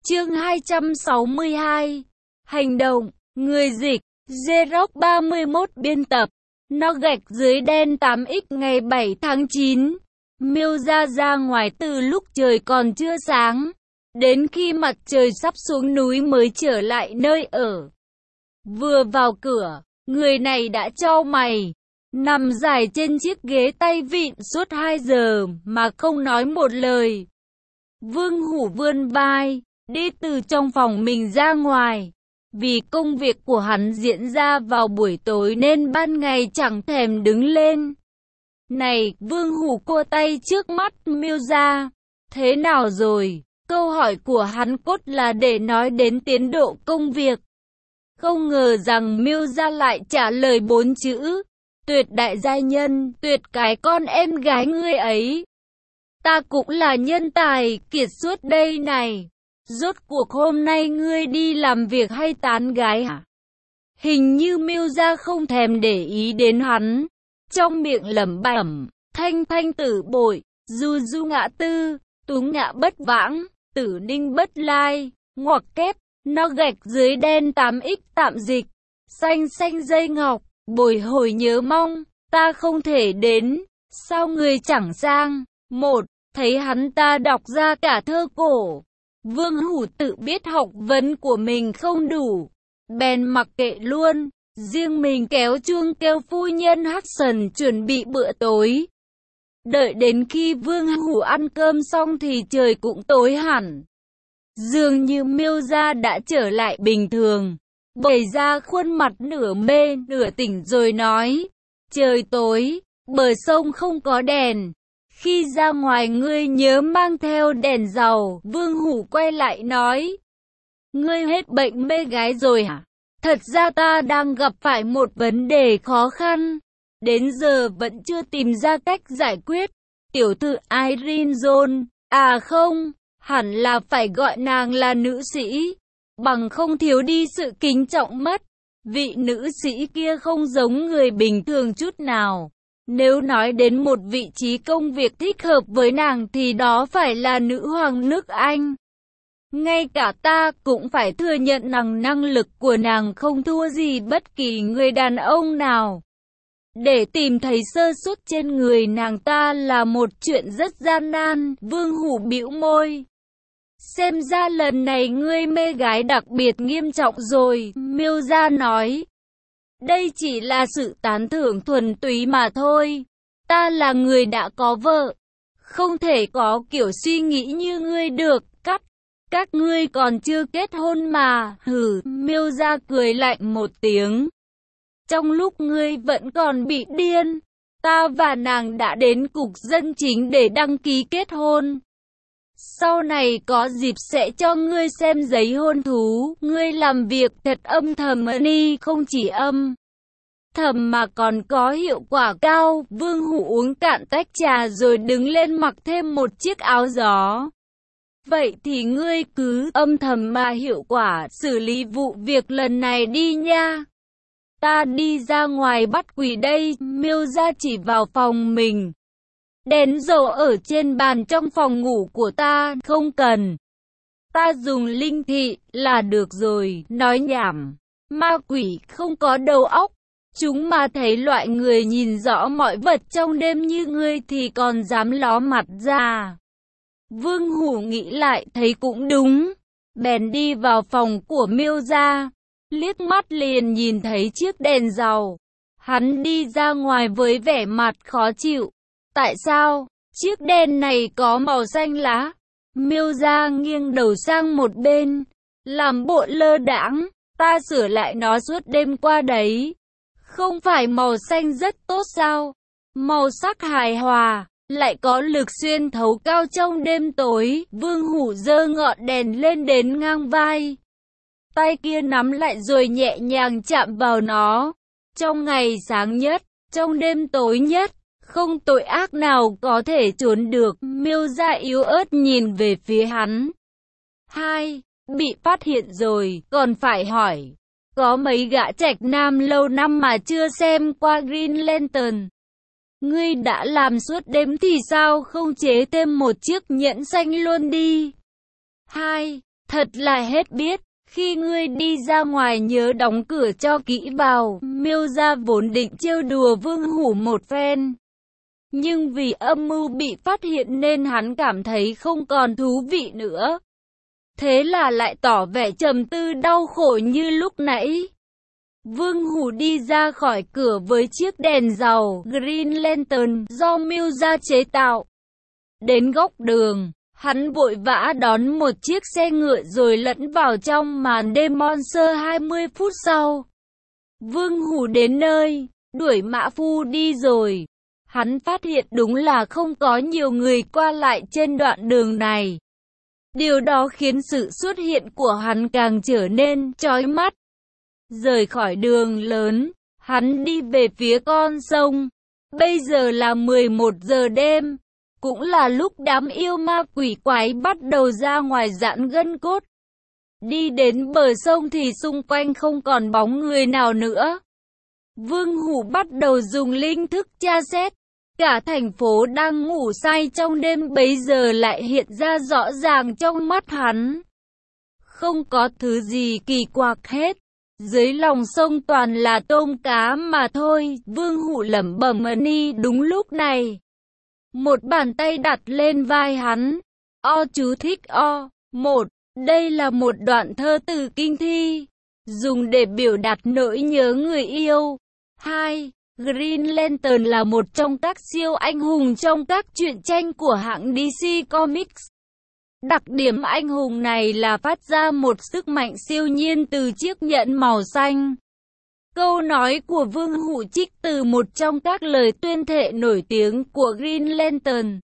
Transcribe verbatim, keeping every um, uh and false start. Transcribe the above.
Chương hai trăm sáu mươi hai. Hành động. Người dịch Xerox ba mươi mốt biên tập. Nó gạch dưới đen tám x ngày bảy tháng chín. Miêu ra ra ngoài từ lúc trời còn chưa sáng, đến khi mặt trời sắp xuống núi mới trở lại nơi ở. Vừa vào cửa, người này đã chau mày, nằm dài trên chiếc ghế tay vịn suốt hai giờ mà không nói một lời. Vương Hủ vươn vai, đi từ trong phòng mình ra ngoài. Vì công việc của hắn diễn ra vào buổi tối nên ban ngày chẳng thèm đứng lên. Này, Vương Hủ cua tay trước mắt Miêu ra. Thế nào rồi? Câu hỏi của hắn cốt là để nói đến tiến độ công việc. Không ngờ rằng Miêu ra lại trả lời bốn chữ. Tuyệt đại giai nhân, tuyệt cái con em gái ngươi ấy. Ta cũng là nhân tài, kiệt xuất đây này. Rốt cuộc hôm nay ngươi đi làm việc hay tán gái hả? Hình như Miêu ra không thèm để ý đến hắn. Trong miệng lẩm bẩm, thanh thanh tử bội, du du ngã tư, tú ngã bất vãng, tử ninh bất lai, ngoặc kép, nó gạch dưới đen tám x tạm dịch, xanh xanh dây ngọc, bồi hồi nhớ mong, ta không thể đến, sao người chẳng sang. Một, thấy hắn ta đọc ra cả thơ cổ. Vương Hủ tự biết học vấn của mình không đủ, bèn mặc kệ luôn, riêng mình kéo chuông kêu phu nhân Hudson chuẩn bị bữa tối. Đợi đến khi Vương Hủ ăn cơm xong thì trời cũng tối hẳn. Dường như Miêu ra đã trở lại bình thường, bày ra khuôn mặt nửa mê nửa tỉnh rồi nói, trời tối, bờ sông không có đèn. Khi ra ngoài ngươi nhớ mang theo đèn dầu. Vương Hủ quay lại nói, ngươi hết bệnh mê gái rồi hả? Thật ra ta đang gặp phải một vấn đề khó khăn, đến giờ vẫn chưa tìm ra cách giải quyết. Tiểu thư Irene Jones, à không, hẳn là phải gọi nàng là nữ sĩ, bằng không thiếu đi sự kính trọng mất. Vị nữ sĩ kia không giống người bình thường chút nào. Nếu nói đến một vị trí công việc thích hợp với nàng thì đó phải là nữ hoàng nước Anh. Ngay cả ta cũng phải thừa nhận rằng năng lực của nàng không thua gì bất kỳ người đàn ông nào. Để tìm thấy sơ suất trên người nàng ta là một chuyện rất gian nan. Vương Hủ bĩu môi. Xem ra lần này ngươi mê gái đặc biệt nghiêm trọng rồi, Miêu ra nói. Đây chỉ là sự tán thưởng thuần túy mà thôi. Ta là người đã có vợ, không thể có kiểu suy nghĩ như ngươi được. Cắt, các ngươi còn chưa kết hôn mà. Hừ, Miêu ra cười lạnh một tiếng. Trong lúc ngươi vẫn còn bị điên, ta và nàng đã đến cục dân chính để đăng ký kết hôn. Sau này có dịp sẽ cho ngươi xem giấy hôn thú. Ngươi làm việc thật âm thầm ni, không chỉ âm thầm mà còn có hiệu quả cao. Vương Hủ uống cạn tách trà rồi đứng lên mặc thêm một chiếc áo gió. Vậy thì ngươi cứ âm thầm mà hiệu quả xử lý vụ việc lần này đi nha. Ta đi ra ngoài bắt quỷ đây. Miêu ra chỉ vào phòng mình. Đèn dầu ở trên bàn trong phòng ngủ của ta không cần. Ta dùng linh thị là được rồi. Nói nhảm. Ma quỷ không có đầu óc. Chúng mà thấy loại người nhìn rõ mọi vật trong đêm như ngươi thì còn dám ló mặt ra. Vương Hủ nghĩ lại thấy cũng đúng. Bèn đi vào phòng của Miêu ra. Liếc mắt liền nhìn thấy chiếc đèn dầu. Hắn đi ra ngoài với vẻ mặt khó chịu. Tại sao? Chiếc đèn này có màu xanh lá. Miêu ra nghiêng đầu sang một bên, làm bộ lơ đãng. Ta sửa lại nó suốt đêm qua đấy. Không phải màu xanh rất tốt sao? Màu sắc hài hòa, lại có lực xuyên thấu cao trong đêm tối. Vương Hủ giơ ngọn đèn lên đến ngang vai. Tay kia nắm lại rồi nhẹ nhàng chạm vào nó. Trong ngày sáng nhất, trong đêm tối nhất, không tội ác nào có thể trốn được. Miêu ra yếu ớt nhìn về phía hắn. Hai, bị phát hiện rồi, còn phải hỏi. Có mấy gã trạch nam lâu năm mà chưa xem qua Green Lantern. Ngươi đã làm suốt đêm thì sao không chế thêm một chiếc nhẫn xanh luôn đi. Hai, Thật là hết biết. Khi ngươi đi ra ngoài nhớ đóng cửa cho kỹ vào. Miêu gia vốn định trêu đùa Vương Hủ một phen. Nhưng vì âm mưu bị phát hiện nên hắn cảm thấy không còn thú vị nữa. Thế là lại tỏ vẻ trầm tư đau khổ như lúc nãy. Vương Hủ đi ra khỏi cửa với chiếc đèn dầu Green Lantern do Miêu gia chế tạo. Đến góc đường, hắn vội vã đón một chiếc xe ngựa rồi lẫn vào trong màn đêm Monster. Hai mươi phút sau, Vương Hủ đến nơi, đuổi mã phu đi rồi. Hắn phát hiện đúng là không có nhiều người qua lại trên đoạn đường này. Điều đó khiến sự xuất hiện của hắn càng trở nên chói mắt. Rời khỏi đường lớn, hắn đi về phía con sông. Bây giờ là mười một giờ đêm, cũng là lúc đám yêu ma quỷ quái bắt đầu ra ngoài giãn gân cốt. Đi đến bờ sông thì xung quanh không còn bóng người nào nữa. Vương Hủ bắt đầu dùng linh thức tra xét. Cả thành phố đang ngủ say trong đêm bấy giờ lại hiện ra rõ ràng trong mắt hắn. Không có thứ gì kỳ quặc hết. Dưới lòng sông toàn là tôm cá mà thôi. Vương Hủ lẩm bẩm ni. Đúng lúc này, một bàn tay đặt lên vai hắn. O chú thích O. Một. Đây là một đoạn thơ từ kinh thi, dùng để biểu đạt nỗi nhớ người yêu. Hai. Green Lantern là một trong các siêu anh hùng trong các truyện tranh của hãng đê xê Comics. Đặc điểm anh hùng này là phát ra một sức mạnh siêu nhiên từ chiếc nhẫn màu xanh. Câu nói của Vương Hủ trích từ một trong các lời tuyên thệ nổi tiếng của Green Lantern.